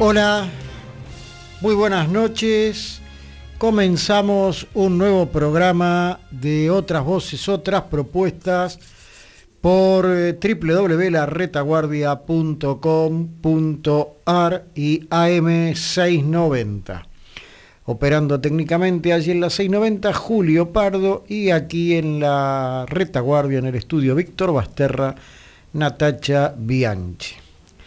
Hola, muy buenas noches. Comenzamos un nuevo programa de Otras Voces, Otras Propuestas por www.laretaguardia.com.ar y AM690. Operando técnicamente allí en la 690, Julio Pardo, y aquí en la retaguardia, en el estudio Víctor Basterra, Natacha Bianchi.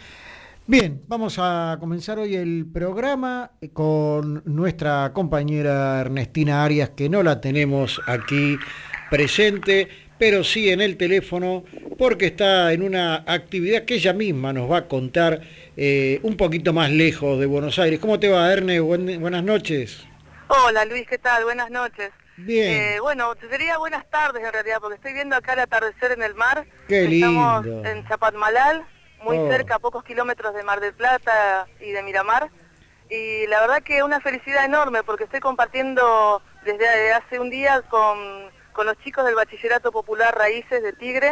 Bien, vamos a comenzar hoy el programa con nuestra compañera Ernestina Arias, que no la tenemos aquí presente, pero sí en el teléfono, porque está en una actividad que ella misma nos va a contar un poquito más lejos de Buenos Aires. ¿Cómo te va, Erne? Buenas noches. Hola, Luis, ¿qué tal? Buenas noches. Bien. Bueno, sería buenas tardes en realidad, porque estoy viendo acá el atardecer en el mar. Qué lindo. Estamos en Chapadmalal, muy cerca, a pocos kilómetros de Mar del Plata y de Miramar. Y la verdad que una felicidad enorme, porque estoy compartiendo desde hace un día con los chicos del Bachillerato Popular Raíces de Tigre,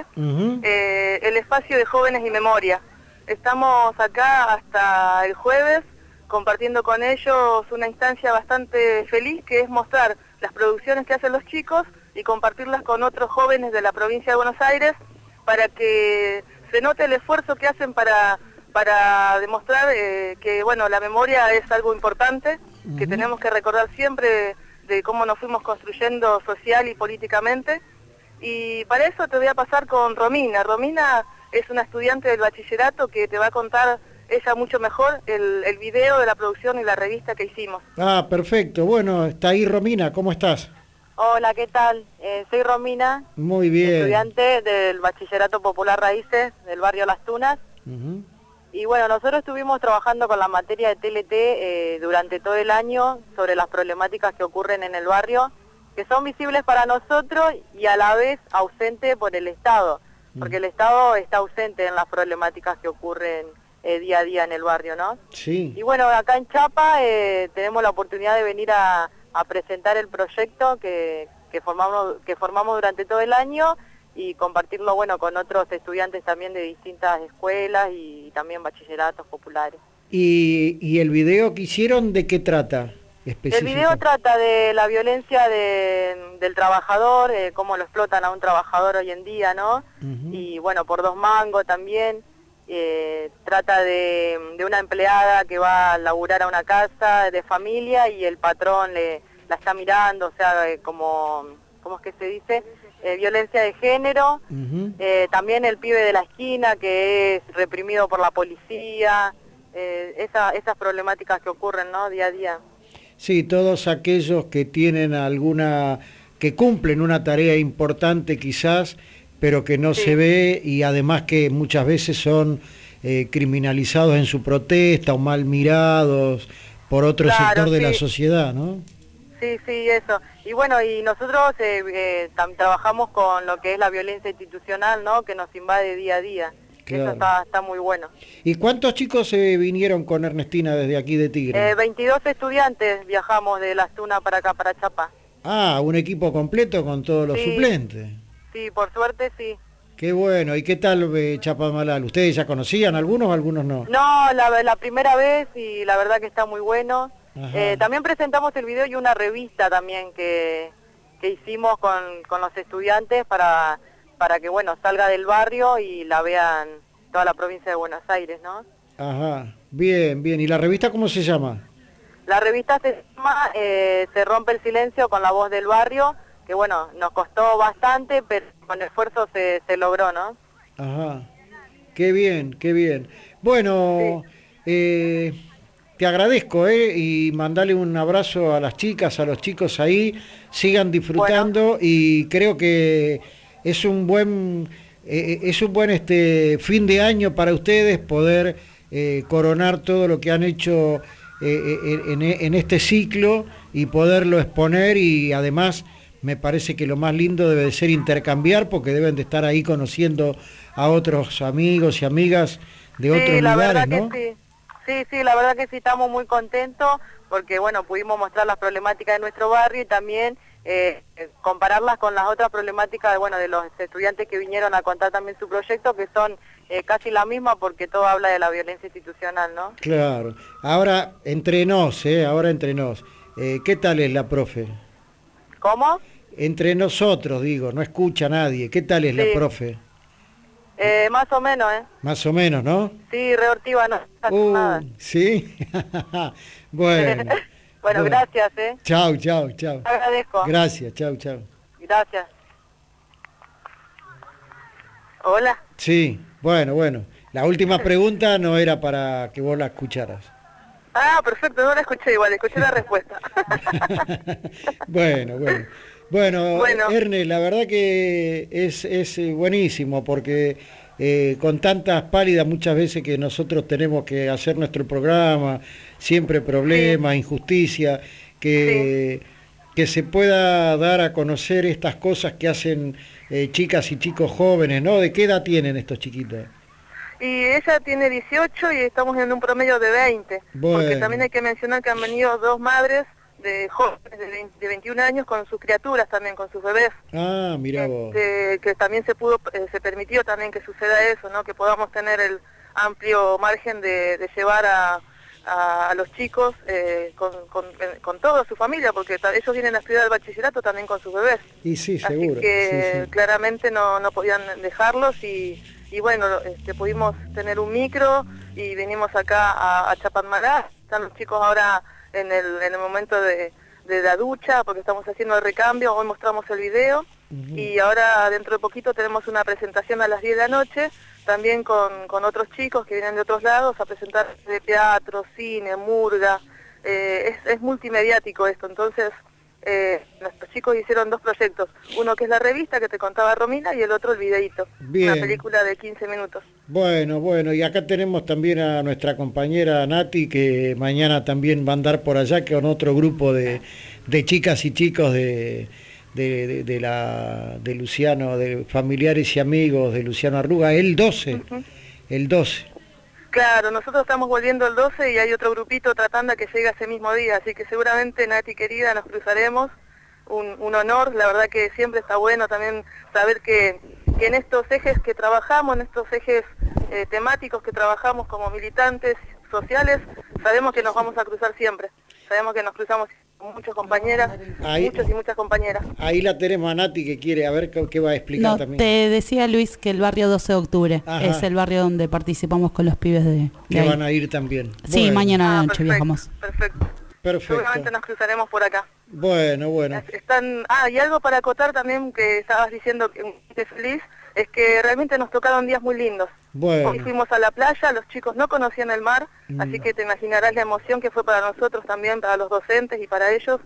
el espacio de Jóvenes y Memoria. Estamos acá hasta el jueves, compartiendo con ellos una instancia bastante feliz, que es mostrar las producciones que hacen los chicos y compartirlas con otros jóvenes de la provincia de Buenos Aires, para que se note el esfuerzo que hacen para demostrar que bueno, la memoria es algo importante, que tenemos que recordar siempre de cómo nos fuimos construyendo social y políticamente. Y para eso te voy a pasar con Romina. Romina es una estudiante del bachillerato que te va a contar ella mucho mejor el video de la producción y la revista que hicimos. Ah, perfecto. Bueno, está ahí Romina, ¿cómo estás? Hola, ¿qué tal? Soy Romina. Muy bien. Estudiante del Bachillerato Popular Raíces del barrio Las Tunas. Y bueno, nosotros estuvimos trabajando con la materia de TLT durante todo el año sobre las problemáticas que ocurren en el barrio, que son visibles para nosotros y a la vez ausentes por el Estado, porque el Estado está ausente en las problemáticas que ocurren día a día en el barrio, ¿no? Sí. Y bueno, acá en Chapa tenemos la oportunidad de venir a presentar el proyecto que formamos durante todo el año y compartirlo, bueno, con otros estudiantes también de distintas escuelas y también bachilleratos populares. ¿Y el video que hicieron de qué trata? El video trata de la violencia del trabajador, cómo lo explotan a un trabajador hoy en día, ¿no? Y bueno, por 2 mangos también. Trata de una empleada que va a laburar a una casa de familia y el patrón la está mirando, o sea, ¿cómo es que se dice? Violencia de género. También el pibe de la esquina que es reprimido por la policía, esas problemáticas que ocurren, ¿no? Día a día. Sí, todos aquellos que tienen que cumplen una tarea importante quizás, pero que no se ve, y además que muchas veces son criminalizados en su protesta o mal mirados por otro sector de la sociedad, ¿no? Sí, eso. Y bueno, y nosotros trabajamos con lo que es la violencia institucional, ¿no? Que nos invade día a día. Claro. Eso está muy bueno. ¿Y cuántos chicos vinieron con Ernestina desde aquí de Tigre? 22 estudiantes viajamos de Las Tunas para acá, para Chapa. Ah, un equipo completo con todos los suplentes. Sí, por suerte sí. Qué bueno. ¿Y qué tal Chapadmalal? ¿Ustedes ya conocían algunos no? No, la primera vez, y la verdad que está muy bueno. También presentamos el video y una revista también que hicimos con los estudiantes para que, bueno, salga del barrio y la vean toda la provincia de Buenos Aires, ¿no? Ajá, bien. ¿Y la revista cómo se llama? La revista se llama Se rompe el silencio con la voz del barrio, que bueno, nos costó bastante, pero con esfuerzo se logró, ¿no? Ajá, qué bien. Bueno, te agradezco, y mandale un abrazo a las chicas, a los chicos ahí, sigan disfrutando, y creo que es un buen fin de año para ustedes poder coronar todo lo que han hecho en este ciclo y poderlo exponer, y además me parece que lo más lindo debe de ser intercambiar, porque deben de estar ahí conociendo a otros amigos y amigas de otros lugares, ¿no? Sí, la verdad que sí, estamos muy contentos porque, bueno, pudimos mostrar las problemáticas de nuestro barrio y también compararlas con las otras problemáticas, bueno, de los estudiantes que vinieron a contar también su proyecto, que son casi la misma porque todo habla de la violencia institucional, ¿no? Claro. Ahora entre nos, ahora entre nos. ¿Qué tal es la profe? ¿Cómo? Entre nosotros, digo, no escucha a nadie. ¿Qué tal es la Sí, profe? más o menos, ¿eh? Más o menos, ¿no? Sí, reortiva, no pasa nada. ¿Sí? Bueno, Bueno, bueno. gracias, ¿eh? Chau, chau, chau. Te agradezco. Gracias, chau, chau. Gracias. Hola. Sí, bueno. La última pregunta no era para que vos la escucharas. Ah, perfecto, no la escuché igual, escuché la respuesta. Bueno, Bueno, Erne, la verdad que es buenísimo porque con tantas pálidas muchas veces que nosotros tenemos que hacer nuestro programa, siempre problemas, sí, injusticia, sí. que se pueda dar a conocer estas cosas que hacen chicas y chicos jóvenes, ¿no? ¿De qué edad tienen estos chiquitos? Y ella tiene 18 y estamos en un promedio de 20, porque también Bueno, hay que mencionar que han venido dos madres de jóvenes de 21 años con sus criaturas también, con sus bebés. mira vos. Que también se permitió también que suceda eso, ¿no? Que podamos tener el amplio margen de llevar a los chicos con toda su familia, porque ellos vienen a estudiar el bachillerato también con sus bebés. Y sí, Así seguro, que sí. claramente no podían dejarlos y bueno, pudimos tener un micro y venimos acá a Chapadmalá. Están los chicos ahora en el momento de la ducha porque estamos haciendo el recambio, hoy mostramos el video y ahora dentro de poquito tenemos una presentación a las 10 de la noche, también con otros chicos que vienen de otros lados a presentar de teatro, cine, murga, es multimediático esto, entonces nuestros chicos hicieron dos proyectos, uno que es la revista que te contaba Romina y el otro el videíto, una Bien. película de 15 minutos. Bueno, y acá tenemos también a nuestra compañera Nati, que mañana también va a andar por allá con otro grupo de chicas y chicos de Luciano, de familiares y amigos de Luciano Arruga, Ujú. el 12. Claro, nosotros estamos volviendo el 12 y hay otro grupito tratando que llegue ese mismo día, así que seguramente, Nati querida, nos cruzaremos. Un honor, la verdad que siempre está bueno también saber que en estos ejes que trabajamos, en estos ejes temáticos que trabajamos como militantes sociales, sabemos que nos vamos a cruzar siempre, sabemos que nos cruzamos con muchas compañeras, muchos y muchas compañeras. Ahí la tenemos a Nati que quiere, a ver qué va a explicar No, también. te decía Luis que el barrio 12 de octubre es el barrio donde participamos con los pibes de que ahí. van a ir también. Sí, bueno. mañana a la noche viajamos. Perfecto. Seguramente nos cruzaremos por acá. Bueno. Y algo para acotar también que estabas diciendo que feliz, es que realmente nos tocaron días muy lindos. Bueno. Hoy fuimos a la playa, los chicos no conocían el mar, así que te imaginarás la emoción que fue para nosotros también, para los docentes y para ellos,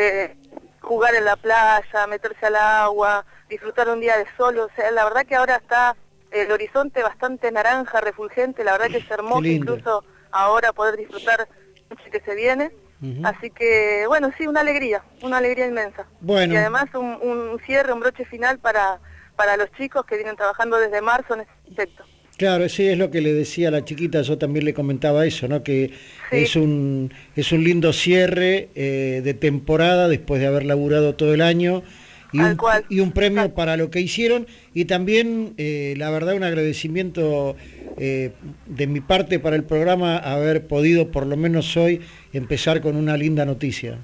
jugar en la playa, meterse al agua, disfrutar un día de sol, o sea, la verdad que ahora está el horizonte bastante naranja, refulgente, la verdad que es hermoso incluso ahora poder disfrutar la noche que se viene. Así que, bueno, sí, una alegría inmensa. Bueno. Y además un cierre, un broche final para los chicos que vienen trabajando desde marzo en este proyecto. Claro, sí, es lo que le decía a la chiquita, yo también le comentaba eso, ¿no? Que es un lindo cierre de temporada después de haber laburado todo el año y un premio para lo que hicieron y también, la verdad, un agradecimiento de mi parte para el programa haber podido, por lo menos hoy, empezar con una linda noticia.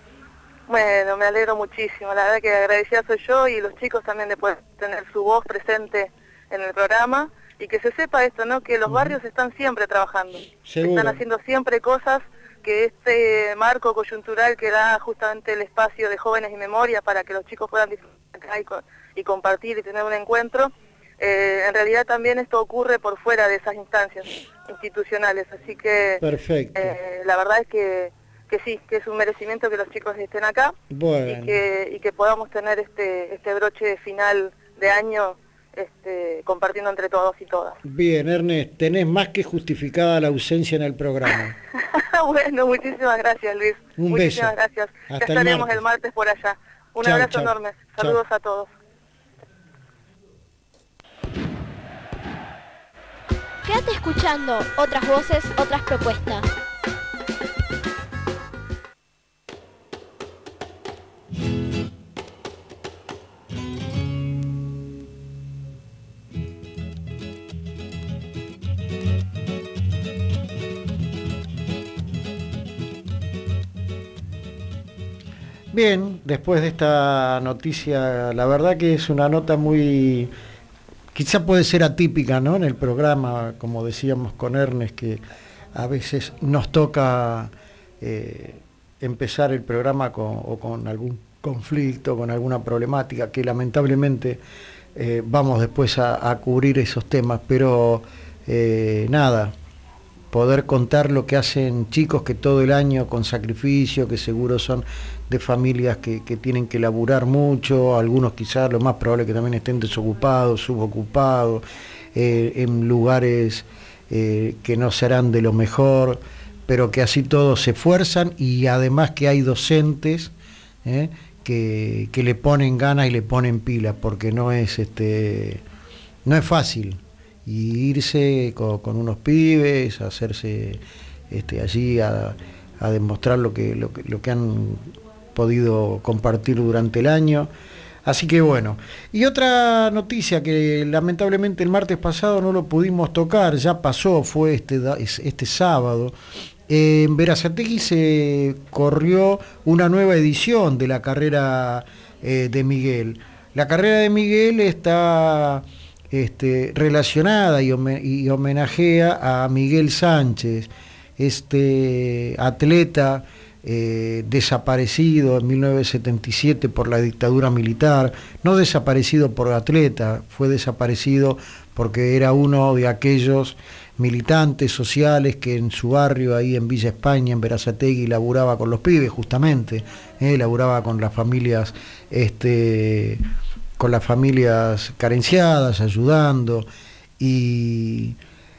Bueno, me alegro muchísimo, la verdad que agradecida soy yo y los chicos también de poder tener su voz presente en el programa y que se sepa esto, ¿no? Que los barrios están siempre trabajando, están haciendo siempre cosas, que este marco coyuntural que da justamente el espacio de Jóvenes y Memoria para que los chicos puedan disfrutar y compartir y tener un encuentro, en realidad también esto ocurre por fuera de esas instancias institucionales, así que la verdad es que sí, que es un merecimiento que los chicos estén acá y que podamos tener este broche final de año compartiendo entre todos y todas. Bien, Ernest, tenés más que justificada la ausencia en el programa. Bueno, muchísimas gracias, Luis. Muchísimas gracias. Ya estaremos el martes por allá. Un abrazo enorme. Saludos a todos. Quédate escuchando otras voces, otras propuestas. Bien, después de esta noticia, la verdad que es una nota muy, quizá puede ser atípica, ¿no? En el programa, como decíamos con Ernest, que a veces nos toca empezar el programa con algún conflicto, con alguna problemática, que lamentablemente vamos después a cubrir esos temas, pero nada, poder contar lo que hacen chicos que todo el año con sacrificio, que seguro son de familias que tienen que laburar mucho, algunos quizás lo más probable que también estén desocupados, subocupados, en lugares que no serán de lo mejor, pero que así todos se esfuerzan, y además que hay docentes que le ponen ganas y le ponen pilas, porque no es fácil. Y irse con unos pibes, a hacerse allí a demostrar lo que han podido compartir durante el año. Así que bueno. Y otra noticia que lamentablemente el martes pasado no lo pudimos tocar, ya pasó, fue este sábado. En Berazategui se corrió una nueva edición de la carrera de Miguel. La carrera de Miguel está relacionada y homenajea a Miguel Sánchez, este atleta desaparecido en 1977 por la dictadura militar, no desaparecido por atleta, fue desaparecido porque era uno de aquellos militantes sociales que en su barrio, ahí en Villa España, en Berazategui, laburaba con los pibes justamente, laburaba con las familias carenciadas, ayudando, y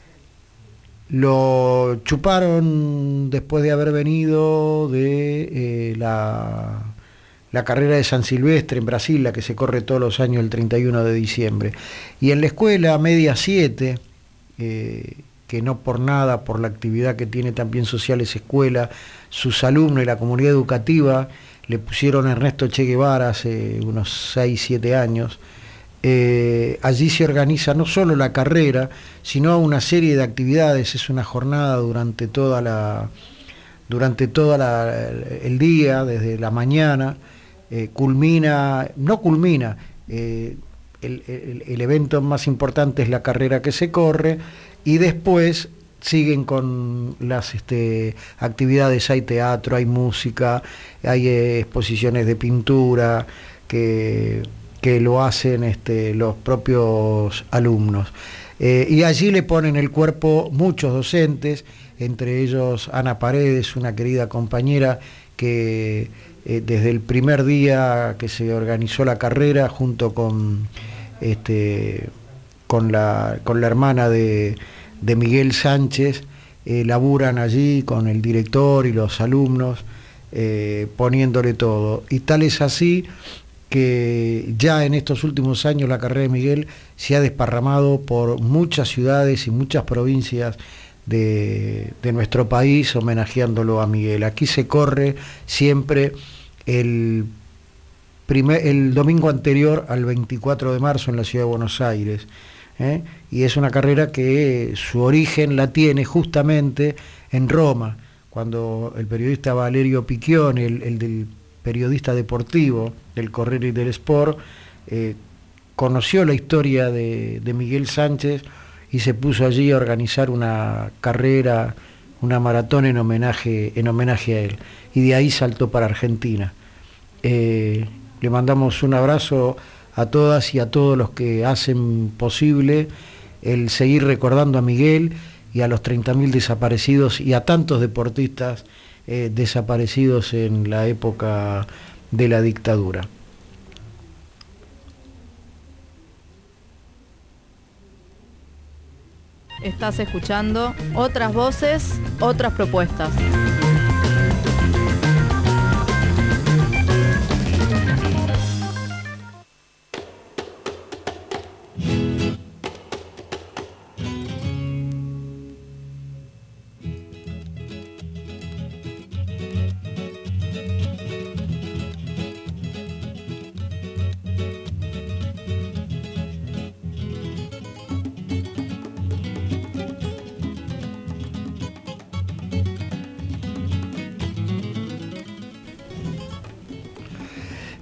lo chuparon después de haber venido de la carrera de San Silvestre en Brasil, la que se corre todos los años el 31 de diciembre. Y en la escuela Media 7, que no por nada, por la actividad que tiene también social esa escuela, sus alumnos y la comunidad educativa le pusieron a Ernesto Che Guevara hace unos 6-7 años. Allí se organiza no solo la carrera, sino una serie de actividades. Es una jornada durante el día, desde la mañana. El evento más importante es la carrera que se corre, y después siguen con las actividades. Hay teatro, hay música, hay exposiciones de pintura que lo hacen los propios alumnos. Y allí le ponen el cuerpo muchos docentes, entre ellos Ana Paredes, una querida compañera que desde el primer día que se organizó la carrera, junto con la hermana de Miguel Sánchez, laburan allí con el director y los alumnos, poniéndole todo. Y tal es así que ya en estos últimos años la carrera de Miguel se ha desparramado por muchas ciudades y muchas provincias de nuestro país, homenajeándolo a Miguel. Aquí se corre siempre el domingo anterior al 24 de marzo en la ciudad de Buenos Aires, y es una carrera que su origen la tiene justamente en Roma, cuando el periodista Valerio Picchioni, el del periodista deportivo del Corriere dello Sport, conoció la historia de Miguel Sánchez y se puso allí a organizar una carrera, una maratón en homenaje a él, y de ahí saltó para Argentina. Le mandamos un abrazo a todas y a todos los que hacen posible el seguir recordando a Miguel, y a los 30.000 desaparecidos y a tantos deportistas desaparecidos en la época de la dictadura. Estás escuchando Otras Voces, Otras Propuestas.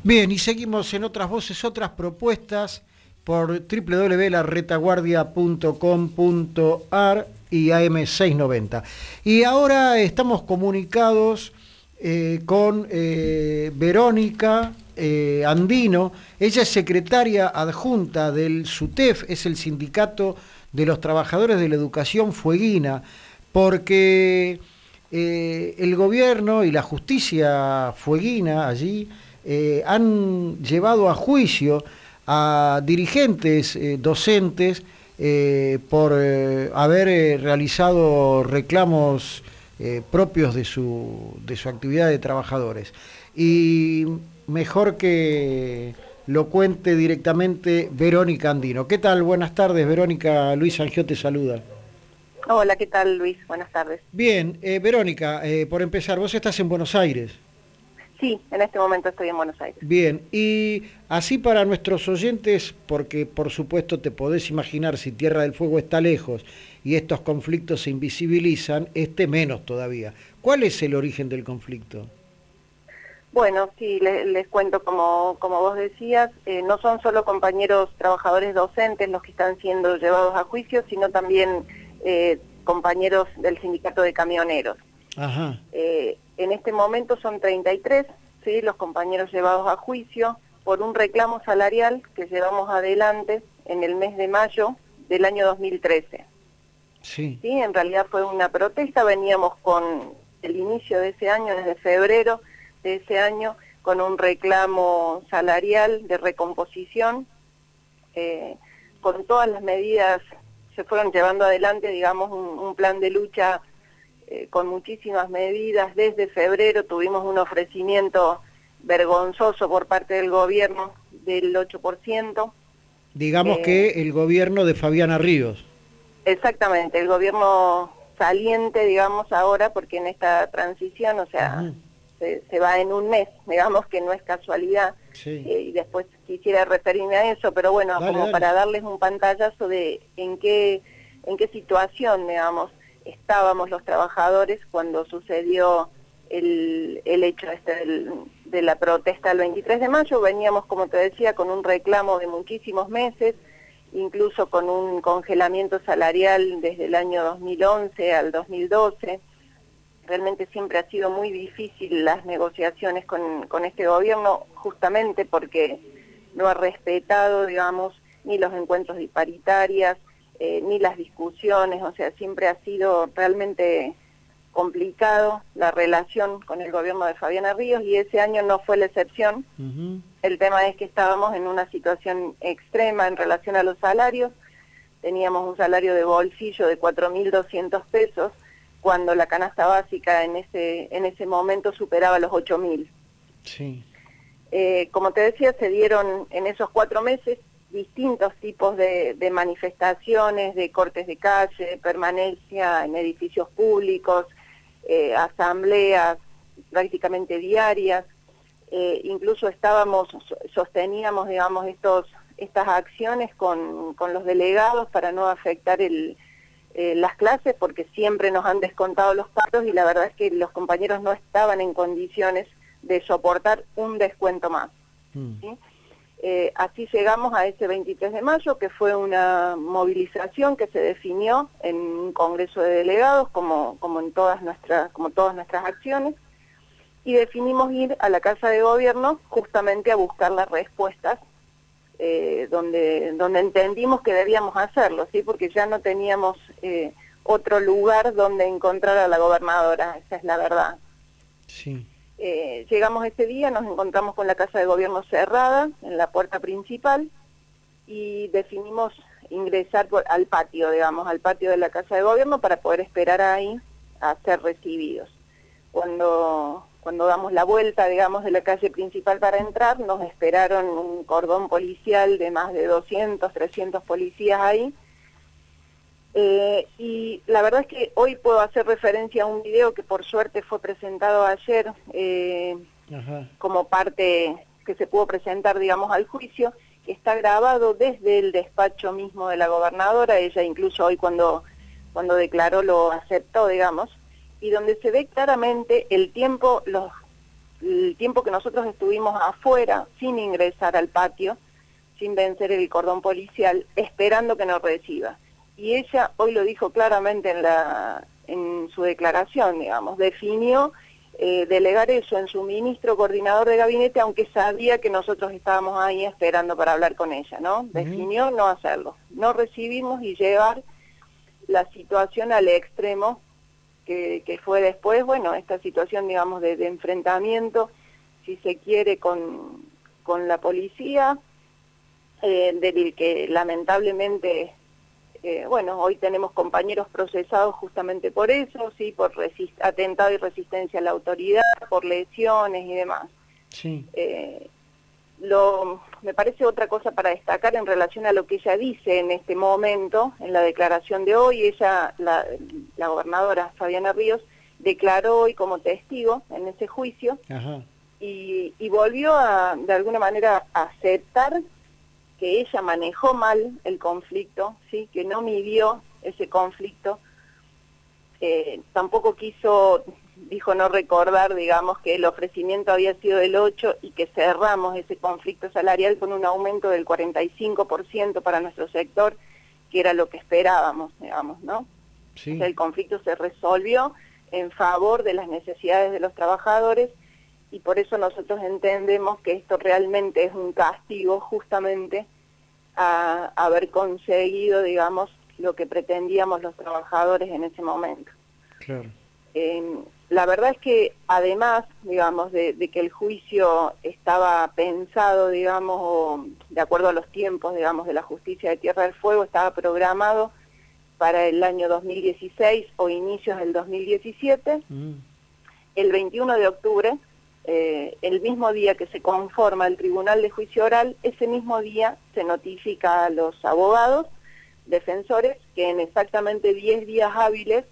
Bien, y seguimos en Otras Voces, Otras Propuestas por www.laretaguardia.com.ar y AM690. Y ahora estamos comunicados con Verónica Andino. Ella es secretaria adjunta del SUTEF, es el Sindicato de los Trabajadores de la Educación Fueguina, porque el gobierno y la justicia fueguina allí han llevado a juicio a dirigentes docentes por haber realizado reclamos propios de su actividad de trabajadores. Y mejor que lo cuente directamente Verónica Andino. ¿Qué tal? Buenas tardes, Verónica. Luis Angió te saluda. Hola, ¿qué tal, Luis? Buenas tardes. Bien, Verónica, por empezar, vos estás en Buenos Aires. Sí, en este momento estoy en Buenos Aires. Bien, y así para nuestros oyentes, porque por supuesto te podés imaginar, si Tierra del Fuego está lejos y estos conflictos se invisibilizan, menos todavía. ¿Cuál es el origen del conflicto? Bueno, sí, les cuento, como vos decías, no son solo compañeros trabajadores docentes los que están siendo llevados a juicio, sino también compañeros del sindicato de camioneros. Ajá. En este momento son 33, ¿sí?, los compañeros llevados a juicio por un reclamo salarial que llevamos adelante en el mes de mayo del año 2013. Sí. Sí, en realidad fue una protesta, veníamos con el inicio de ese año, desde febrero de ese año, con un reclamo salarial de recomposición, con todas las medidas se fueron llevando adelante, digamos, un plan de lucha con muchísimas medidas. Desde febrero tuvimos un ofrecimiento vergonzoso por parte del gobierno del 8%. Digamos que el gobierno de Fabiana Ríos. Exactamente, el gobierno saliente, digamos, ahora, porque en esta transición, o sea, se va en un mes, digamos que no es casualidad. Sí. Y después quisiera referirme a eso, pero bueno, dale. Para darles un pantallazo de en qué situación, digamos, estábamos los trabajadores cuando sucedió el hecho de la protesta el 23 de mayo. Veníamos, como te decía, con un reclamo de muchísimos meses, incluso con un congelamiento salarial desde el año 2011 al 2012. Realmente siempre ha sido muy difícil las negociaciones con este gobierno, justamente porque no ha respetado, digamos, ni los encuentros de paritarias, ni las discusiones. O sea, siempre ha sido realmente complicado la relación con el gobierno de Fabiana Ríos, y ese año no fue la excepción. El tema es que estábamos en una situación extrema en relación a los salarios. Teníamos un salario de bolsillo de 4.200 pesos, cuando la canasta básica en ese momento superaba los 8.000. Sí. Como te decía, se dieron en esos 4 meses distintos tipos de manifestaciones, de cortes de calle, permanencia en edificios públicos, asambleas prácticamente diarias. Incluso sosteníamos, digamos, estas acciones con los delegados para no afectar las clases, porque siempre nos han descontado los paros y la verdad es que los compañeros no estaban en condiciones de soportar un descuento más. ¿Sí? Así llegamos a ese 23 de mayo, que fue una movilización que se definió en un congreso de delegados, como todas nuestras acciones, y definimos ir a la Casa de Gobierno justamente a buscar las respuestas, donde entendimos que debíamos hacerlo, ¿sí? Porque ya no teníamos otro lugar donde encontrar a la gobernadora, esa es la verdad. Sí. Llegamos ese día, nos encontramos con la Casa de Gobierno cerrada en la puerta principal y definimos ingresar al patio, digamos, al patio de la Casa de Gobierno para poder esperar ahí a ser recibidos. Cuando damos la vuelta, digamos, de la calle principal para entrar, nos esperaron un cordón policial de más de 200, 300 policías ahí. Y la verdad es que hoy puedo hacer referencia a un video que por suerte fue presentado ayer como parte que se pudo presentar, digamos, al juicio, que está grabado desde el despacho mismo de la gobernadora. Ella incluso hoy cuando declaró lo aceptó, digamos, y donde se ve claramente el tiempo, el tiempo que nosotros estuvimos afuera, sin ingresar al patio, sin vencer el cordón policial, esperando que nos reciba. Y ella hoy lo dijo claramente en su declaración, digamos, definió delegar eso en su ministro coordinador de gabinete, aunque sabía que nosotros estábamos ahí esperando para hablar con ella, ¿no? Definió no hacerlo, no recibimos y llevar la situación al extremo que fue después, bueno, esta situación, digamos, de enfrentamiento, si se quiere, con la policía, del que lamentablemente, bueno, hoy tenemos compañeros procesados justamente por eso, sí, por atentado y resistencia a la autoridad, por lesiones y demás. Sí. Me parece otra cosa para destacar en relación a lo que ella dice en este momento, en la declaración de hoy. Ella, la gobernadora Fabiana Ríos, declaró hoy como testigo en ese juicio. Ajá. Y volvió de alguna manera a aceptar que ella manejó mal el conflicto, ¿sí? Que no midió ese conflicto. Tampoco dijo no recordar, digamos, que el ofrecimiento había sido del 8 y que cerramos ese conflicto salarial con un aumento del 45% para nuestro sector, que era lo que esperábamos, digamos, ¿no? Sí. O sea, el conflicto se resolvió en favor de las necesidades de los trabajadores y por eso nosotros entendemos que esto realmente es un castigo justamente a haber conseguido, digamos, lo que pretendíamos los trabajadores en ese momento. Claro. La verdad es que además, digamos, de que el juicio estaba pensado, digamos, o de acuerdo a los tiempos, digamos, de la justicia de Tierra del Fuego, estaba programado para el año 2016 o inicios del 2017, el 21 de octubre, el mismo día que se conforma el Tribunal de Juicio Oral, ese mismo día se notifica a los abogados, defensores, que en exactamente 10 días hábiles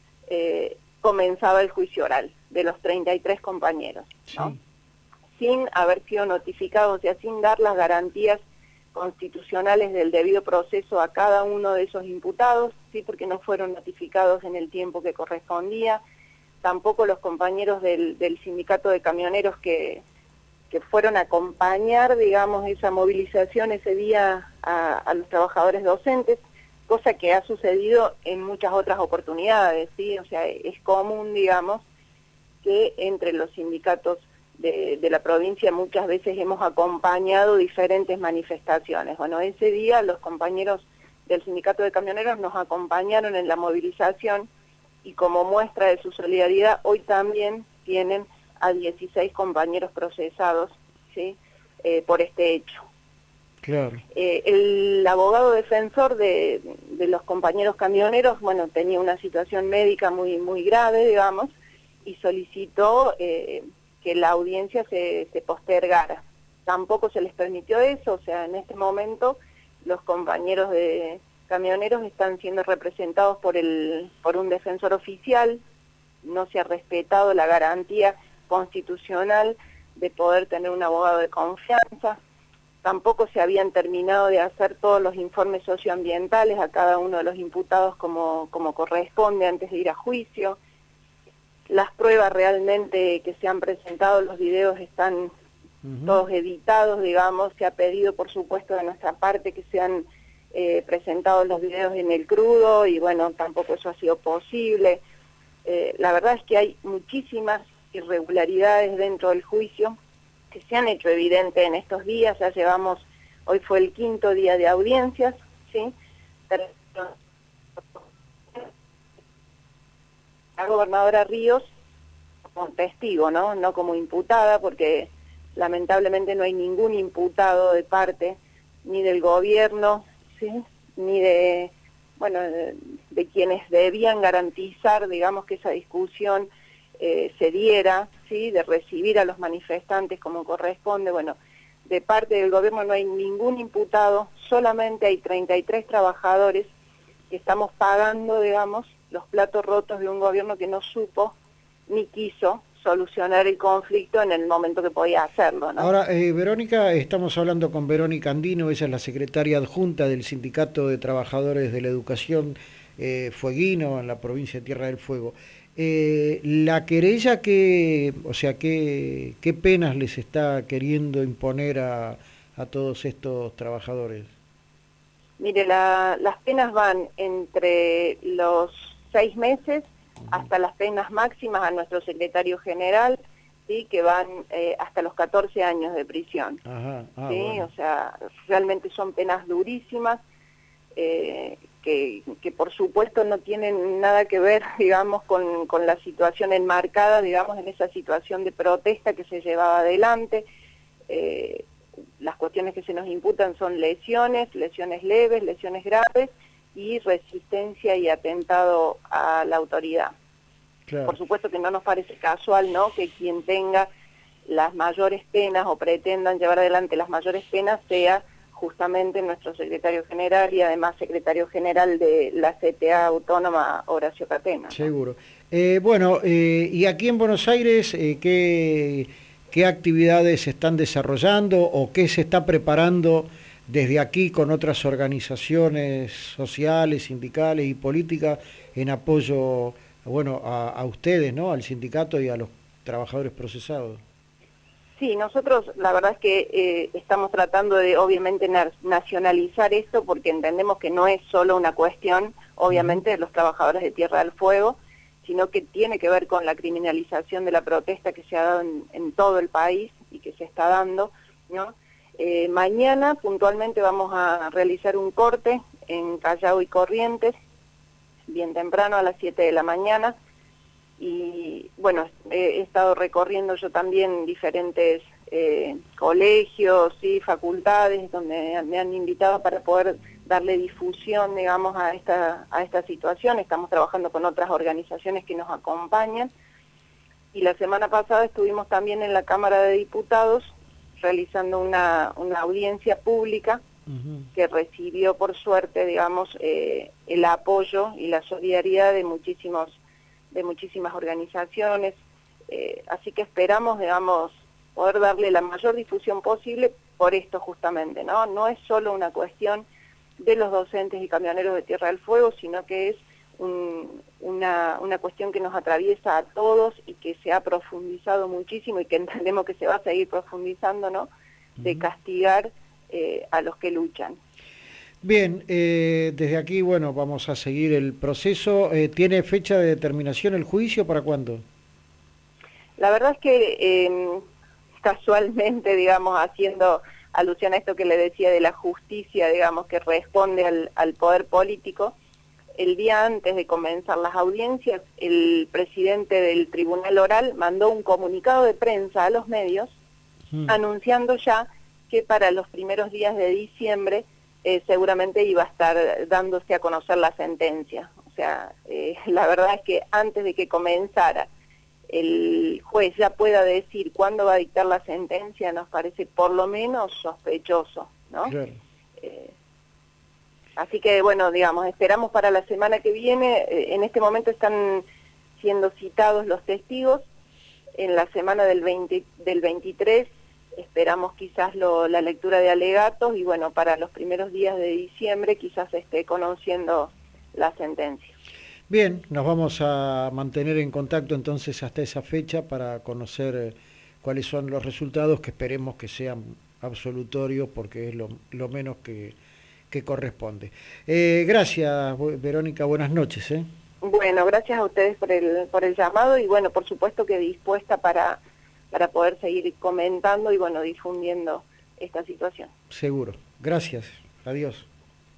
comenzaba el juicio oral de los 33 compañeros, ¿no? Sí. Sin haber sido notificados, o sea, sin dar las garantías constitucionales del debido proceso a cada uno de esos imputados, sí, porque no fueron notificados en el tiempo que correspondía. Tampoco los compañeros del sindicato de camioneros que fueron a acompañar, digamos, esa movilización ese día a los trabajadores docentes, cosa que ha sucedido en muchas otras oportunidades, ¿sí? O sea, es común, digamos, que entre los sindicatos de la provincia muchas veces hemos acompañado diferentes manifestaciones. Bueno, ese día los compañeros del sindicato de camioneros nos acompañaron en la movilización y como muestra de su solidaridad, hoy también tienen a 16 compañeros procesados, ¿sí? Por este hecho. Claro. El abogado defensor de los compañeros camioneros, bueno, tenía una situación médica muy, muy grave, digamos, y solicitó que la audiencia se postergara. Tampoco se les permitió eso, o sea, en este momento los compañeros de camioneros están siendo representados por un defensor oficial, no se ha respetado la garantía constitucional de poder tener un abogado de confianza. Tampoco se habían terminado de hacer todos los informes socioambientales a cada uno de los imputados como corresponde antes de ir a juicio. Las pruebas realmente que se han presentado, los videos están todos editados, digamos. Se ha pedido, por supuesto, de nuestra parte que sean presentados los videos en el crudo y bueno, tampoco eso ha sido posible. La verdad es que hay muchísimas irregularidades dentro del juicio que se han hecho evidente en estos días. Ya llevamos, hoy fue el 5º día de audiencias, ¿sí? La gobernadora Ríos como testigo, ¿no? No como imputada, porque lamentablemente no hay ningún imputado de parte ni del gobierno, ¿sí? Ni de, bueno, de quienes debían garantizar, digamos, que esa discusión se diera, ¿sí? De recibir a los manifestantes como corresponde. Bueno, de parte del gobierno no hay ningún imputado, solamente hay 33 trabajadores que estamos pagando, digamos, los platos rotos de un gobierno que no supo ni quiso solucionar el conflicto en el momento que podía hacerlo, ¿no? Ahora, Verónica, estamos hablando con Verónica Andino, ella es la secretaria adjunta del Sindicato de Trabajadores de la Educación Fueguino, en la provincia de Tierra del Fuego. La querella, ¿qué penas les está queriendo imponer a todos estos trabajadores? Mire, las penas van entre los 6 meses hasta las penas máximas a nuestro secretario general, ¿sí? Que van hasta los 14 años de prisión. Ajá. ¿Sí? Bueno. O sea, realmente son penas durísimas, que por supuesto no tienen nada que ver, digamos, con la situación enmarcada, digamos, en esa situación de protesta que se llevaba adelante. Las cuestiones que se nos imputan son lesiones leves, lesiones graves y resistencia y atentado a la autoridad. Claro. Por supuesto que no nos parece casual, ¿no?, que quien tenga las mayores penas o pretendan llevar adelante las mayores penas sea justamente nuestro secretario general y además secretario general de la CTA Autónoma, Horacio Catena, ¿no? Seguro. Y aquí en Buenos Aires, ¿qué actividades se están desarrollando o qué se está preparando desde aquí con otras organizaciones sociales, sindicales y políticas en apoyo, a ustedes, ¿no?, al sindicato y a los trabajadores procesados? Sí, nosotros la verdad es que estamos tratando de obviamente nacionalizar esto porque entendemos que no es solo una cuestión, obviamente, de los trabajadores de Tierra del Fuego, sino que tiene que ver con la criminalización de la protesta que se ha dado en todo el país y que se está dando, ¿no? Mañana puntualmente vamos a realizar un corte en Callao y Corrientes, bien temprano a las 7 de la mañana, y bueno, he estado recorriendo yo también diferentes colegios y facultades donde me han invitado para poder darle difusión, digamos, a esta situación. Estamos trabajando con otras organizaciones que nos acompañan, y la semana pasada estuvimos también en la Cámara de Diputados realizando una audiencia pública que recibió, por suerte, digamos, el apoyo y la solidaridad de muchísimas organizaciones, así que esperamos, digamos, poder darle la mayor difusión posible por esto justamente, ¿no? No es solo una cuestión de los docentes y camioneros de Tierra del Fuego, sino que es una cuestión que nos atraviesa a todos y que se ha profundizado muchísimo y que entendemos que se va a seguir profundizando, ¿no?, de castigar a los que luchan. Bien, desde aquí, vamos a seguir el proceso. ¿Tiene fecha de determinación el juicio? ¿Para cuándo? La verdad es que casualmente, digamos, haciendo alusión a esto que le decía de la justicia, digamos, que responde al poder político, el día antes de comenzar las audiencias, el presidente del Tribunal Oral mandó un comunicado de prensa a los medios anunciando ya que para los primeros días de diciembre seguramente iba a estar dándose a conocer la sentencia. O sea, la verdad es que antes de que comenzara el juez ya pueda decir cuándo va a dictar la sentencia, nos parece por lo menos sospechoso, ¿no? Claro. Así que, digamos, esperamos para la semana que viene. En este momento están siendo citados los testigos. En la semana del 23 esperamos quizás la lectura de alegatos y, para los primeros días de diciembre quizás se esté conociendo la sentencia. Bien, nos vamos a mantener en contacto entonces hasta esa fecha para conocer cuáles son los resultados, que esperemos que sean absolutorios porque es lo menos que corresponde. Gracias, Verónica, buenas noches. Bueno, gracias a ustedes por el llamado y por supuesto que dispuesta para poder seguir comentando y difundiendo esta situación. Seguro. Gracias. Adiós.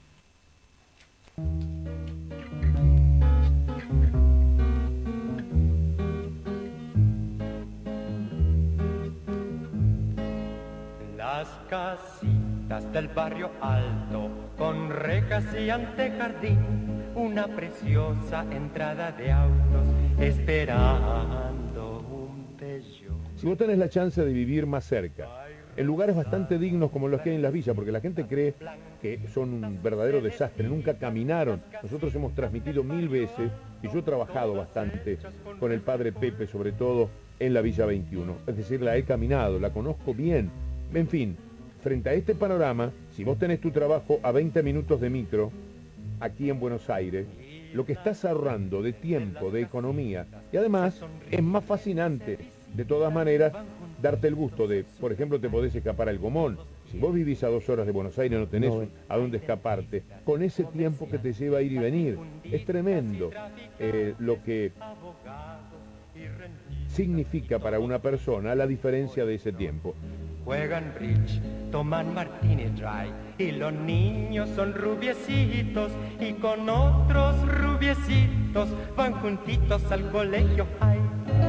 Las casitas del barrio alto, con rejas y antejardín, una preciosa entrada de autos, esperando un Peugeot. Si vos tenés la chance de vivir más cerca, en lugares bastante dignos como los que hay en las villas, porque la gente cree que son un verdadero desastre, nunca caminaron. Nosotros hemos transmitido 1000 veces, y yo he trabajado bastante con el padre Pepe, sobre todo en la Villa 21. Es decir, la he caminado, la conozco bien. En fin, frente a este panorama, si vos tenés tu trabajo a 20 minutos de micro, aquí en Buenos Aires, lo que estás ahorrando de tiempo, de economía, y además es más fascinante, de todas maneras, darte el gusto de, por ejemplo, te podés escapar al Gomón. Si vos vivís a 2 horas de Buenos Aires, no tenés a dónde escaparte, con ese tiempo que te lleva a ir y venir. Es tremendo lo que significa para una persona la diferencia de ese tiempo. Juegan bridge, toman martini dry, y los niños son rubiecitos, y con otros rubiecitos van juntitos al colegio high.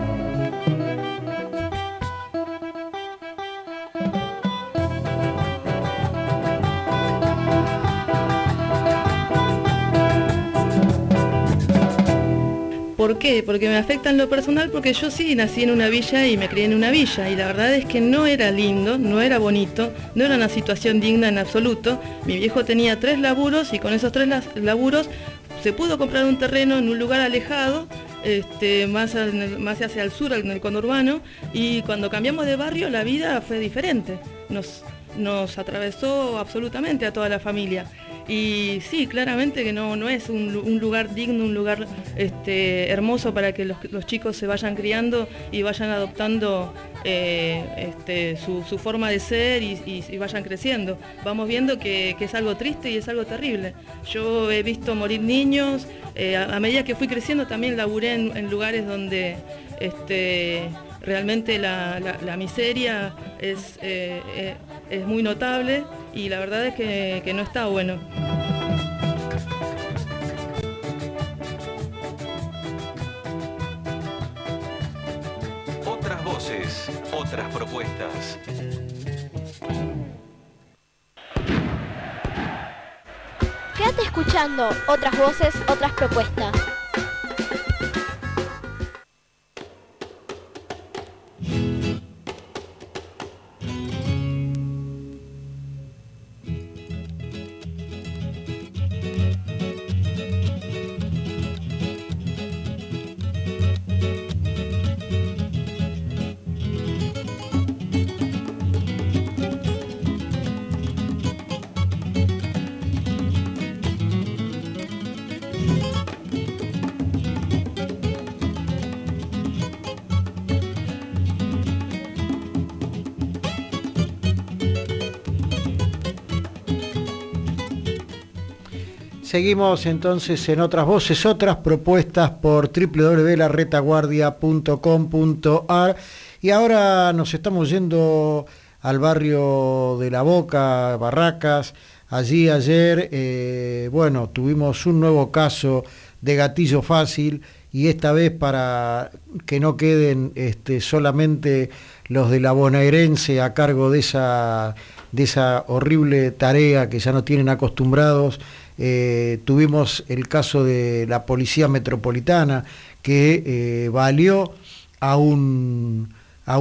¿Por qué? Porque me afecta en lo personal, porque yo sí nací en una villa y me crié en una villa, y la verdad es que no era lindo, no era bonito, no era una situación digna en absoluto. Mi viejo tenía 3 laburos y con esos 3 laburos se pudo comprar un terreno en un lugar alejado, más hacia el sur, en el conurbano, y cuando cambiamos de barrio la vida fue diferente, nos atravesó absolutamente a toda la familia. Y sí, claramente que no es un lugar digno, un lugar hermoso para que los chicos se vayan criando y vayan adoptando su forma de ser y vayan creciendo. Vamos viendo que es algo triste y es algo terrible. Yo he visto morir niños, a medida que fui creciendo también laburé en lugares donde realmente la miseria es muy notable, y la verdad es que no está bueno. Otras voces, otras propuestas. Quédate escuchando Otras voces, otras propuestas. Seguimos entonces en Otras Voces, otras propuestas por www.laretaguardia.com.ar, y ahora nos estamos yendo al barrio de La Boca, Barracas. Allí ayer, tuvimos un nuevo caso de gatillo fácil, y esta vez, para que no queden solamente los de la bonaerense a cargo de esa horrible tarea que ya no tienen acostumbrados, tuvimos el caso de la Policía Metropolitana, que valió a un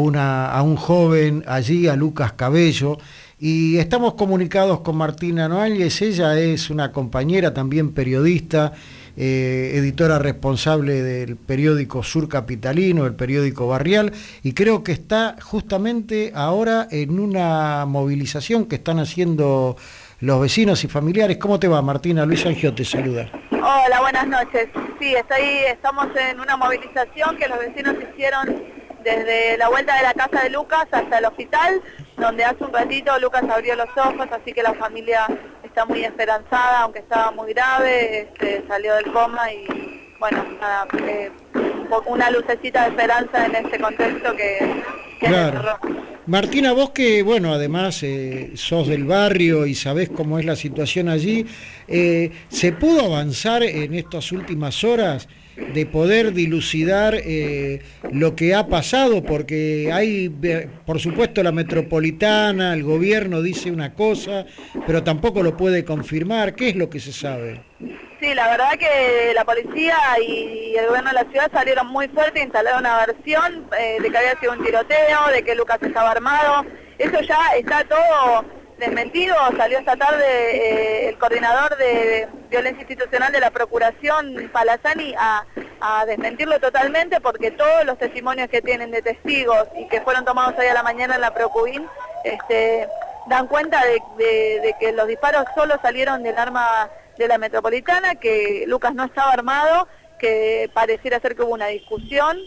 joven allí, a Lucas Cabello, y estamos comunicados con Martina Noalles. Ella es una compañera, también periodista, editora responsable del periódico Sur Capitalino, el periódico barrial, y creo que está justamente ahora en una movilización que están haciendo los vecinos y familiares. ¿Cómo te va, Martina? Luis Angio te saluda. Hola, buenas noches. Sí, estamos en una movilización que los vecinos hicieron desde la vuelta de la casa de Lucas hasta el hospital, donde hace un ratito Lucas abrió los ojos, así que la familia está muy esperanzada, aunque estaba muy grave, salió del coma y bueno, nada, una lucecita de esperanza en este contexto que claro. Martina, vos que, además sos del barrio y sabés cómo es la situación allí, ¿se pudo avanzar en estas últimas horas de poder dilucidar lo que ha pasado? Porque hay, por supuesto, la metropolitana, el gobierno dice una cosa, pero tampoco lo puede confirmar. ¿Qué es lo que se sabe? Sí, la verdad que la policía y el gobierno de la ciudad salieron muy fuerte, instalaron una versión de que había sido un tiroteo, de que Lucas estaba armado. Eso ya está todo desmentido. Salió esta tarde el coordinador de violencia institucional de la Procuración, Palazani, a desmentirlo totalmente, porque todos los testimonios que tienen de testigos y que fueron tomados hoy a la mañana en la Procubin dan cuenta de que los disparos solo salieron del arma de la Metropolitana, que Lucas no estaba armado, que pareciera ser que hubo una discusión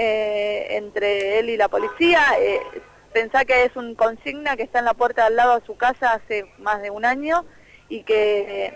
entre él y la policía. Pensá que es un consigna que está en la puerta de al lado de su casa hace más de un año y que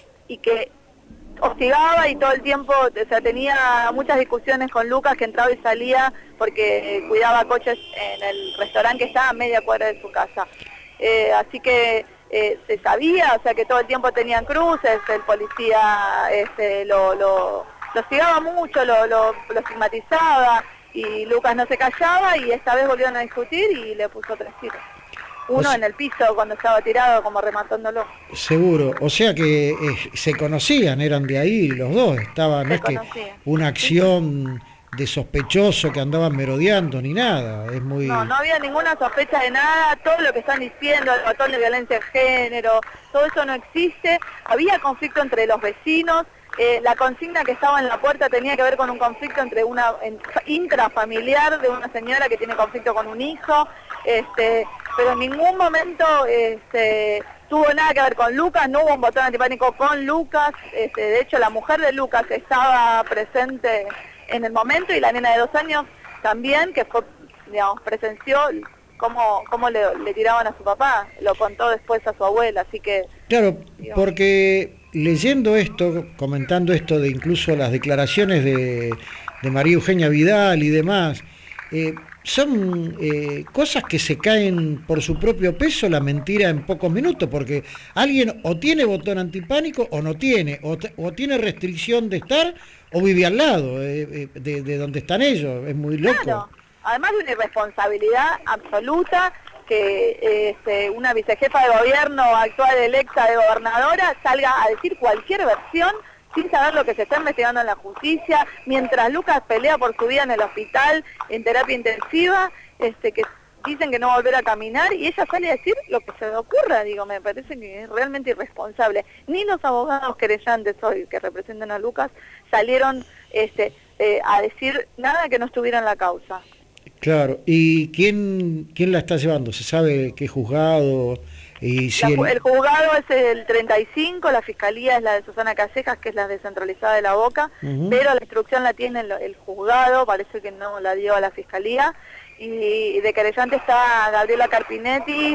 hostigaba y todo el tiempo, o sea, tenía muchas discusiones con Lucas, que entraba y salía porque cuidaba coches en el restaurante que estaba a media cuadra de su casa. Así que se sabía, o sea, que todo el tiempo tenían cruces, el policía lo hostigaba mucho, lo estigmatizaba, y Lucas no se callaba, y esta vez volvieron a discutir y le puso 3 tiros. Uno en el piso cuando estaba tirado, como rematándolo. Seguro, o sea que se conocían, eran de ahí los dos, estaban, no es que una acción de sospechoso que andaban merodeando ni nada, es muy... No había ninguna sospecha de nada, todo lo que están diciendo, el botón de violencia de género, todo eso no existe. Había conflicto entre los vecinos, la consigna que estaba en la puerta tenía que ver con un conflicto entre intrafamiliar de una señora que tiene conflicto con un hijo, pero en ningún momento tuvo nada que ver con Lucas, no hubo un botón antipánico con Lucas, de hecho la mujer de Lucas estaba presente en el momento, y la nena de 2 años también, que fue, digamos, presenció cómo le tiraban a su papá, lo contó después a su abuela, así que... Claro, digamos, porque leyendo esto, comentando esto de incluso las declaraciones de María Eugenia Vidal y demás, son cosas que se caen por su propio peso, la mentira en pocos minutos, porque alguien o tiene botón antipánico o no tiene, o tiene restricción de estar, o vive al lado de donde están ellos, es muy loco. Claro. Además de una irresponsabilidad absoluta, que una vicejefa de gobierno actual electa de gobernadora salga a decir cualquier versión sin saber lo que se está investigando en la justicia, mientras Lucas pelea por su vida en el hospital, en terapia intensiva, que dicen que no va a volver a caminar, y ella sale a decir lo que se le ocurra. Digo, me parece que es realmente irresponsable. Ni los abogados querellantes hoy que representan a Lucas salieron a decir nada que no estuviera en la causa. Claro, ¿y quién la está llevando? ¿Se sabe qué juzgado? Y si el juzgado es el 35, la fiscalía es la de Susana Callejas, que es la descentralizada de La Boca, pero la instrucción la tiene el juzgado, parece que no la dio a la fiscalía, y de querellante está Gabriela Carpinetti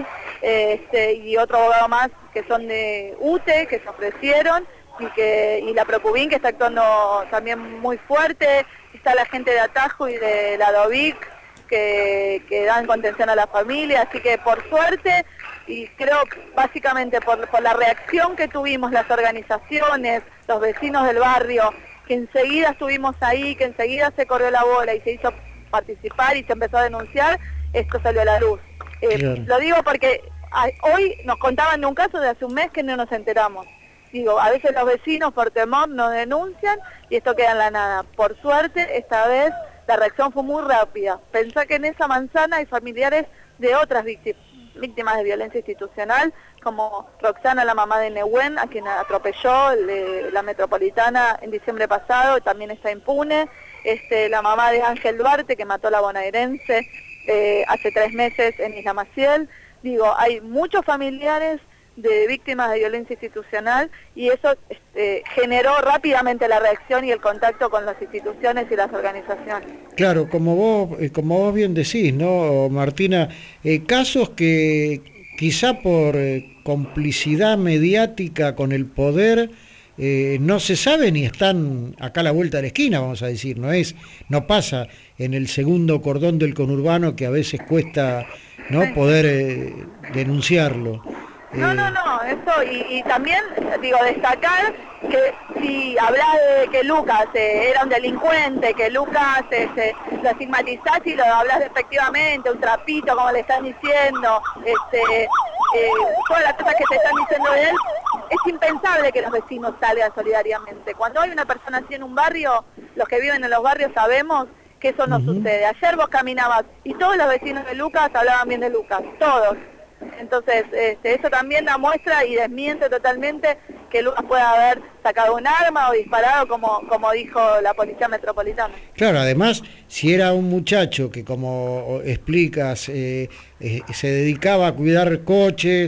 y otro abogado más que son de UTE, que se ofrecieron, y la Procubín, que está actuando también muy fuerte, está la gente de Atajo y de la DOVIC, que dan contención a la familia, así que por suerte, y creo básicamente por la reacción que tuvimos las organizaciones, los vecinos del barrio, que enseguida estuvimos ahí, que enseguida se corrió la bola y se hizo participar y se empezó a denunciar, esto salió a la luz. Lo digo porque hoy nos contaban de un caso de hace un mes que no nos enteramos. Digo, a veces los vecinos por temor nos denuncian y esto queda en la nada. Por suerte, esta vez la reacción fue muy rápida. Pensá que en esa manzana hay familiares de otras víctimas de violencia institucional, como Roxana, la mamá de Nehuen, a quien atropelló la Metropolitana en diciembre pasado, también está impune. La mamá de Ángel Duarte, que mató a la bonaerense hace 3 meses en Isla Maciel. Digo, hay muchos familiares de víctimas de violencia institucional, y eso generó rápidamente la reacción y el contacto con las instituciones y las organizaciones. Claro, como vos bien decís, ¿no, Martina? Casos que quizá por complicidad mediática con el poder no se saben y están acá a la vuelta de la esquina, vamos a decir, no pasa en el segundo cordón del conurbano, que a veces cuesta, ¿no?, poder denunciarlo. No, eso, y también, digo, destacar que si hablas de que Lucas era un delincuente, que Lucas lo estigmatizás y lo hablas despectivamente, un trapito, como le están diciendo, todas las cosas que te están diciendo de él, es impensable que los vecinos salgan solidariamente. Cuando hay una persona así en un barrio, los que viven en los barrios sabemos que eso no sucede. Ayer vos caminabas y todos los vecinos de Lucas hablaban bien de Lucas, todos. Entonces, eso también da muestra y desmiente totalmente que Lucas pueda haber sacado un arma o disparado, como dijo la policía metropolitana. Claro, además, si era un muchacho que, como explicas, se dedicaba a cuidar coches,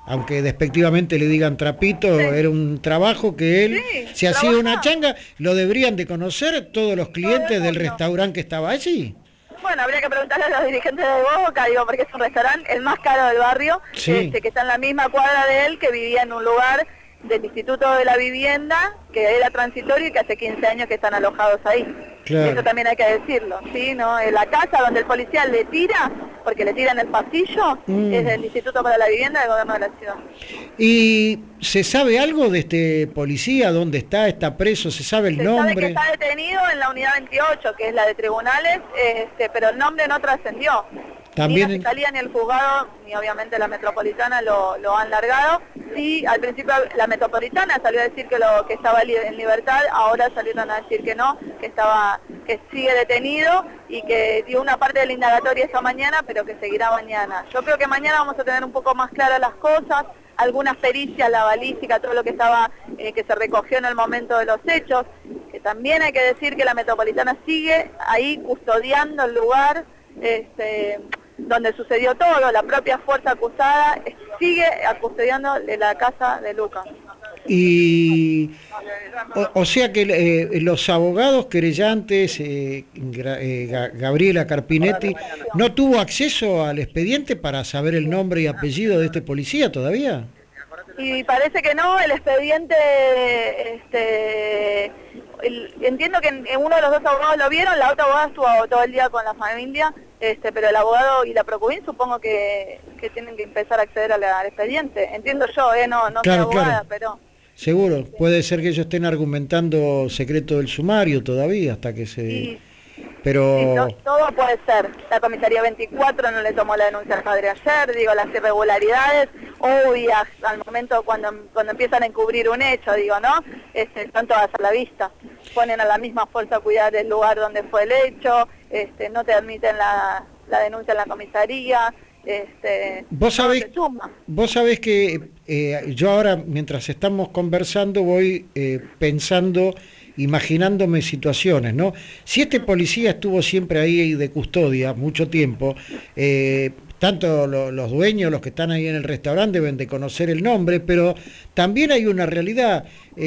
aunque despectivamente le digan trapito, era un trabajo que él se hacía una changa, lo deberían de conocer todos los clientes del restaurante que estaba allí. Bueno, habría que preguntarle a los dirigentes de Boca, digo, porque es un restaurante el más caro del barrio, que está en la misma cuadra de él, que vivía en un lugar del Instituto de la Vivienda, que era transitorio y que hace 15 años que están alojados ahí. Claro. Eso también hay que decirlo, ¿sí? ¿No? En la casa donde el policía le tira, porque le tira en el pasillo, es del Instituto para la Vivienda del Gobierno de la Ciudad. ¿Y se sabe algo de este policía? ¿Dónde está? ¿Está preso? ¿Se sabe el nombre? Se sabe que está detenido en la unidad 28, que es la de tribunales, pero el nombre no trascendió. También ni la fiscalía ni el juzgado, ni obviamente la metropolitana lo han largado. Sí, al principio la metropolitana salió a decir que estaba en libertad, ahora salieron a decir que no, que sigue detenido y que dio una parte de la indagatoria esta mañana, pero que seguirá mañana. Yo creo que mañana vamos a tener un poco más claras las cosas, algunas pericias, la balística, todo lo que estaba, que se recogió en el momento de los hechos, que también hay que decir que la metropolitana sigue ahí custodiando el lugar, donde sucedió todo, la propia fuerza acusada sigue custodiando la casa de Lucas. Y o sea que los abogados querellantes, Gabriela Carpinetti, ¿no tuvo acceso al expediente para saber el nombre y apellido de este policía todavía? Y parece que no, el expediente, entiendo que uno de los dos abogados lo vieron, la otra abogada estuvo todo el día con la familia, pero el abogado y la Procubin supongo que tienen que empezar a acceder al expediente. Entiendo yo, no soy abogada, pero... Seguro, puede ser que ellos estén argumentando secreto del sumario todavía hasta que se... Pero... Sí, todo puede ser. La comisaría 24 no le tomó la denuncia al padre ayer, digo, las irregularidades obvias al momento cuando empiezan a encubrir un hecho, digo, ¿no? Están todas a la vista. Ponen a la misma fuerza a cuidar el lugar donde fue el hecho, no te admiten la denuncia en la comisaría. Vos sabés que yo ahora, mientras estamos conversando, voy pensando, imaginándome situaciones, ¿no? Si este policía estuvo siempre ahí de custodia mucho tiempo, tanto los dueños, los que están ahí en el restaurante deben de conocer el nombre, pero también hay una realidad,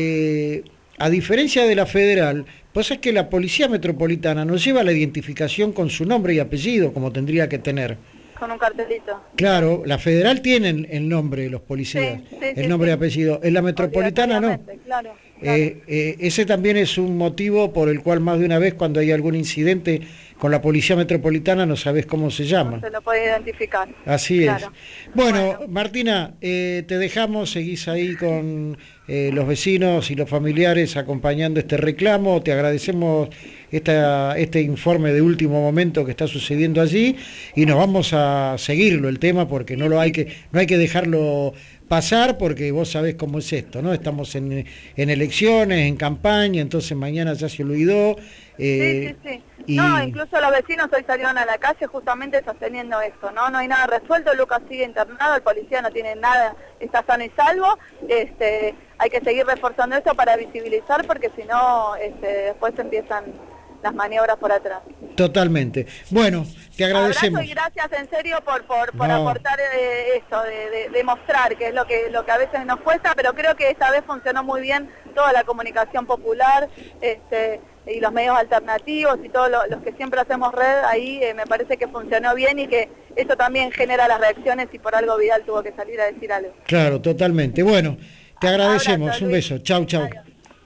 a diferencia de la federal, pues es que la policía metropolitana no lleva la identificación con su nombre y apellido como tendría que tener. Con un cartelito. Claro, la federal tiene el nombre de los policías, el nombre y apellido. En la metropolitana no. Claro. Ese también es un motivo por el cual más de una vez cuando hay algún incidente con la policía metropolitana no sabes cómo se llama. No se lo puede identificar. Así es. Bueno, Martina, te dejamos, seguís ahí con los vecinos y los familiares acompañando este reclamo. Te agradecemos este informe de último momento que está sucediendo allí y nos vamos a seguirlo el tema porque no hay que dejarlo pasar porque vos sabés cómo es esto, ¿no? Estamos en elecciones, en campaña, entonces mañana ya se olvidó. Sí. No, incluso los vecinos hoy salieron a la calle justamente sosteniendo esto, ¿no? No hay nada resuelto, Lucas sigue internado, el policía no tiene nada, está sano y salvo, hay que seguir reforzando esto para visibilizar porque si no, después empiezan las maniobras por atrás. Totalmente. Bueno, te agradecemos. Abrazo y gracias en serio por aportar eso, de mostrar que es lo que a veces nos cuesta, pero creo que esta vez funcionó muy bien toda la comunicación popular, y los medios alternativos y todos los que siempre hacemos red, ahí me parece que funcionó bien y que eso también genera las reacciones y por algo Vidal tuvo que salir a decir algo. Claro, totalmente. Bueno, te agradecemos. Abrazo, un beso. Chau. Adiós.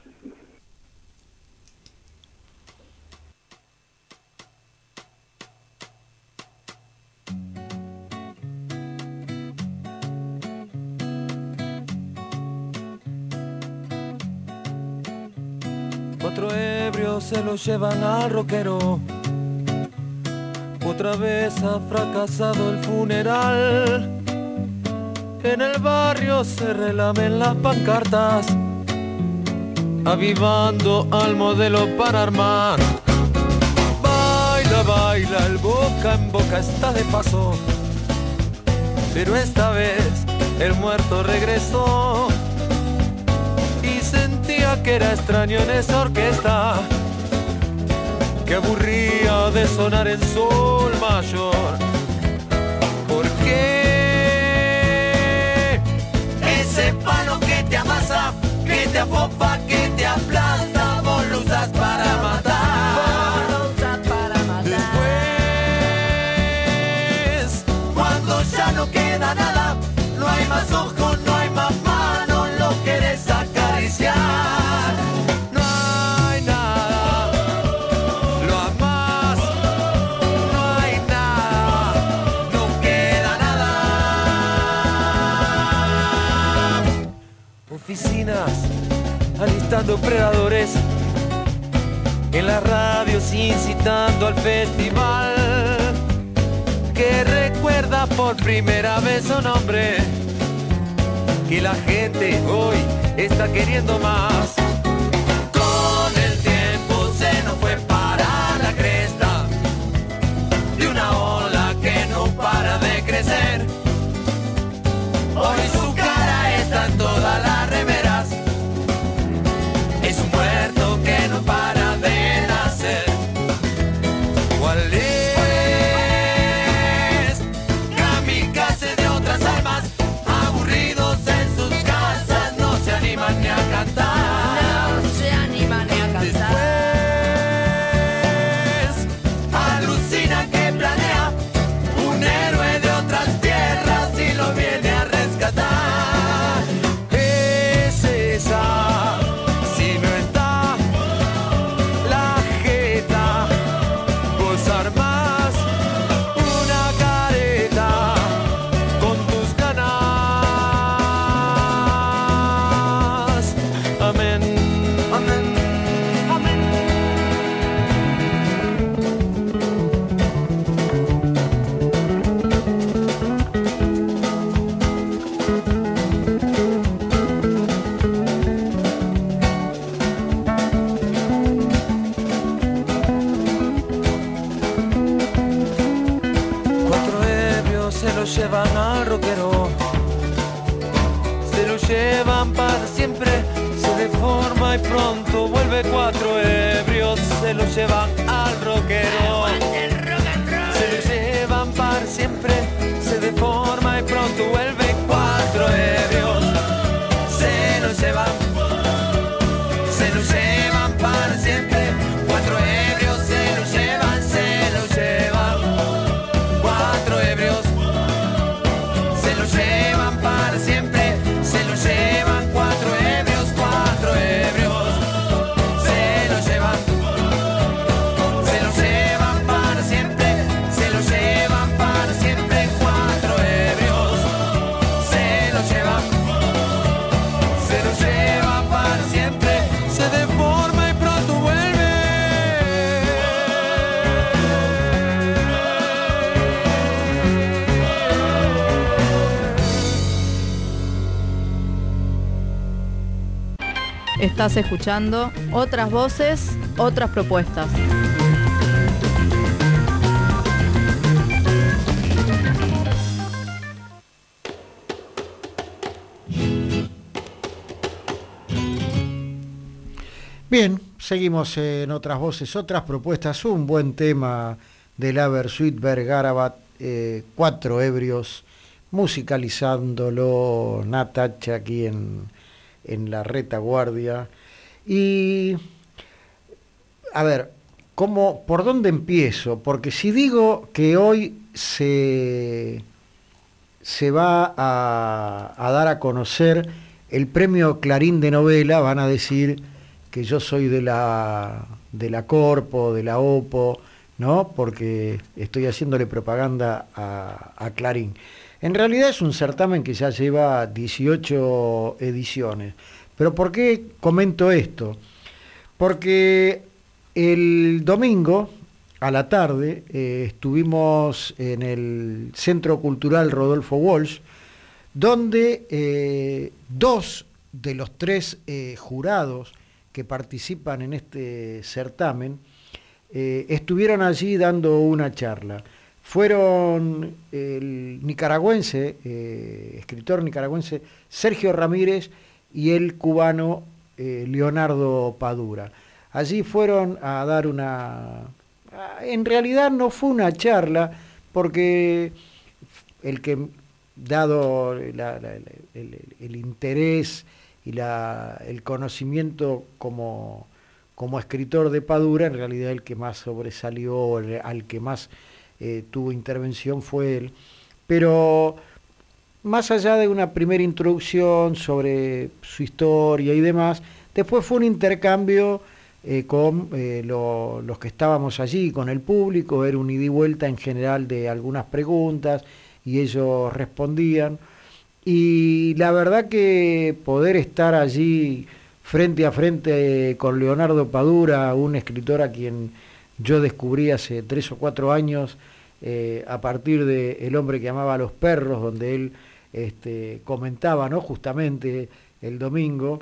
Cuatro ebrios se lo llevan al roquero. Otra vez ha fracasado el funeral. En el barrio se relamen las pancartas, avivando al modelo para armar. Baila, el boca en boca está de paso, pero esta vez el muerto regresó. Sentía que era extraño en esa orquesta que aburría de sonar en sol mayor. ¿Por qué bestia fofa que te aplasta, vos lo usas para matar. Después, cuando ya no queda nada, no hay más ojos, no hay más manos, lo querés acariciar. No hay nada, lo amás, no hay nada, no queda nada. Oficinas alistando predadores, en las radios incitando al festival, que recuerda por primera vez su nombre, que la gente hoy está queriendo más. Con el tiempo se nos fue para la cresta de una ola que no para de crecer. Hoy su cara está en todas las remeras, es un muerto que no para de nacer. ¿Cuál es? Kamikaze de otras almas, aburridos en sus casas, no se animan ni a cantar. No se animan ni a cantar. Después, alucina que planea un héroe de otras tierras y lo viene a rescatar. Es esa, si no está la jeta, vos armás una careta con tus ganas. Amén. Amén. Amén. Cuatro ebrios se lo llevan al rockero, se lo llevan para siempre, se deforma y pronto vuelve. Cuatro ebrios se lo llevan al rockero, se lo llevan para siempre, se deforma y pronto vuelve. Cuatro ebrios se lo llevan para siempre. Cuatro ebrios se lo llevan, se lo llevan. Cuatro ebrios se lo llevan para siempre, se lo llevan. Cuatro ebrios se lo llevan para siempre, se lo llevan para siempre. Cuatro ebrios se lo llevan para siempre, se deforma y pronto vuelve. Estás escuchando Otras Voces, Otras Propuestas. Bien, seguimos en Otras Voces, Otras Propuestas, un buen tema del Abersuit Bergarabat, Cuatro Ebrios, musicalizándolo Natacha aquí en la retaguardia. Y a ver, ¿por dónde empiezo? Porque si digo que hoy se va a dar a conocer el premio Clarín de novela, van a decir que yo soy de la Corpo, de la OPO, ¿no? Porque estoy haciéndole propaganda a Clarín. En realidad es un certamen que ya lleva 18 ediciones. ¿Pero por qué comento esto? Porque el domingo a la tarde estuvimos en el Centro Cultural Rodolfo Walsh, donde dos de los tres jurados que participan en este certamen estuvieron allí dando una charla. Fueron el nicaragüense, escritor nicaragüense Sergio Ramírez y el cubano Leonardo Padura. Allí fueron a dar en realidad no fue una charla, porque el que, dado el interés el conocimiento como escritor de Padura, en realidad el que más sobresalió, al que más tuvo intervención fue él. Pero más allá de una primera introducción sobre su historia y demás, después fue un intercambio con los que estábamos allí, con el público, era un ida y vuelta en general de algunas preguntas y ellos respondían. Y la verdad que poder estar allí frente a frente con Leonardo Padura, un escritor a quien yo descubrí hace 3 o 4 años, a partir de El hombre que amaba a los perros, donde él comentaba, ¿no?, justamente el domingo,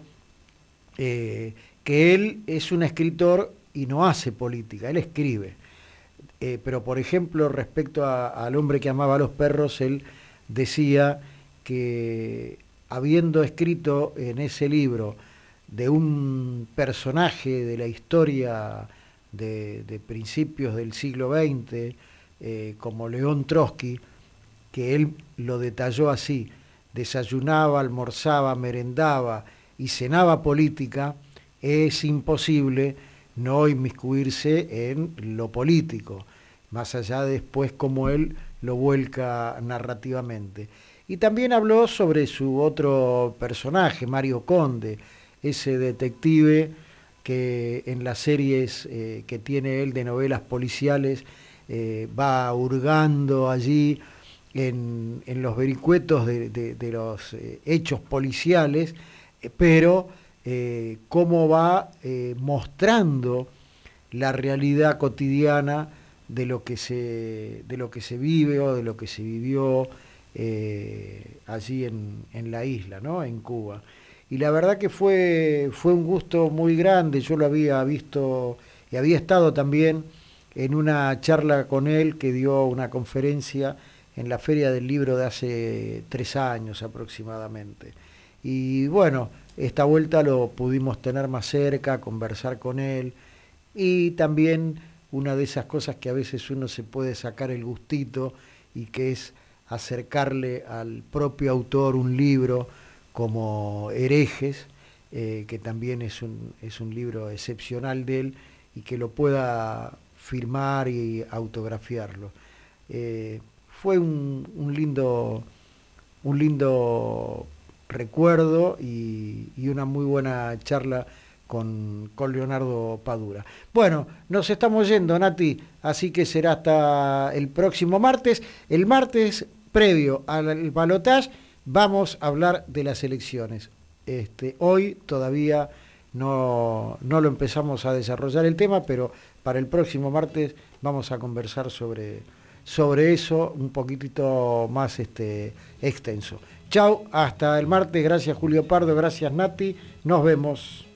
que él es un escritor y no hace política, él escribe. Pero, por ejemplo, respecto al hombre que amaba a los perros, él decía que habiendo escrito en ese libro de un personaje de la historia de principios del siglo XX, como León Trotsky, que él lo detalló así: desayunaba, almorzaba, merendaba y cenaba política, es imposible no inmiscuirse en lo político, más allá de después cómo él lo vuelca narrativamente. Y también habló sobre su otro personaje, Mario Conde, ese detective que en las series que tiene él de novelas policiales va hurgando allí en los vericuetos de los hechos policiales, pero cómo va mostrando la realidad cotidiana de lo que se vive o de lo que se vivió allí en la isla, ¿no?, en Cuba. Y la verdad que fue un gusto muy grande. Yo lo había visto y había estado también en una charla con él que dio una conferencia en la Feria del Libro de hace 3 años aproximadamente. Y bueno, esta vuelta lo pudimos tener más cerca, conversar con él, y también una de esas cosas que a veces uno se puede sacar el gustito, y que es acercarle al propio autor un libro como Herejes, que también es un libro excepcional de él, y que lo pueda firmar y autografiarlo. Fue un lindo recuerdo y una muy buena charla con Leonardo Padura. Bueno, nos estamos yendo, Nati, así que será hasta el próximo martes. El martes, previo al balotaje, vamos a hablar de las elecciones. Hoy todavía no lo empezamos a desarrollar el tema, pero para el próximo martes vamos a conversar sobre eso un poquitito más extenso. Chau, hasta el martes. Gracias, Julio Pardo, gracias, Nati. Nos vemos.